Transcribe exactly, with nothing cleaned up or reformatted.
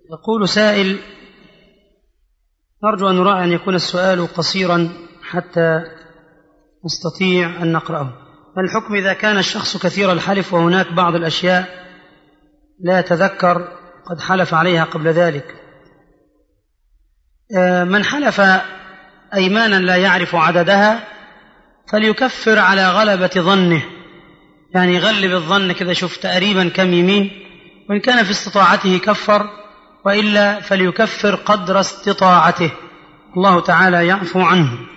يقول سائل: نرجو أن نراعي أن يكون السؤال قصيرا حتى نستطيع أن نقرأه. الحكم إذا كان الشخص كثير الحلف وهناك بعض الأشياء لا يتذكر قد حلف عليها قبل ذلك؟ من حلف أيمانا لا يعرف عددها فليكفر على غلبة ظنه، يعني يغلب الظن كذا، شوف تقريبا كم يمين، وإن كان في استطاعته كفر، وإلا فليكفر قدر استطاعته، الله تعالى يعفو عنه.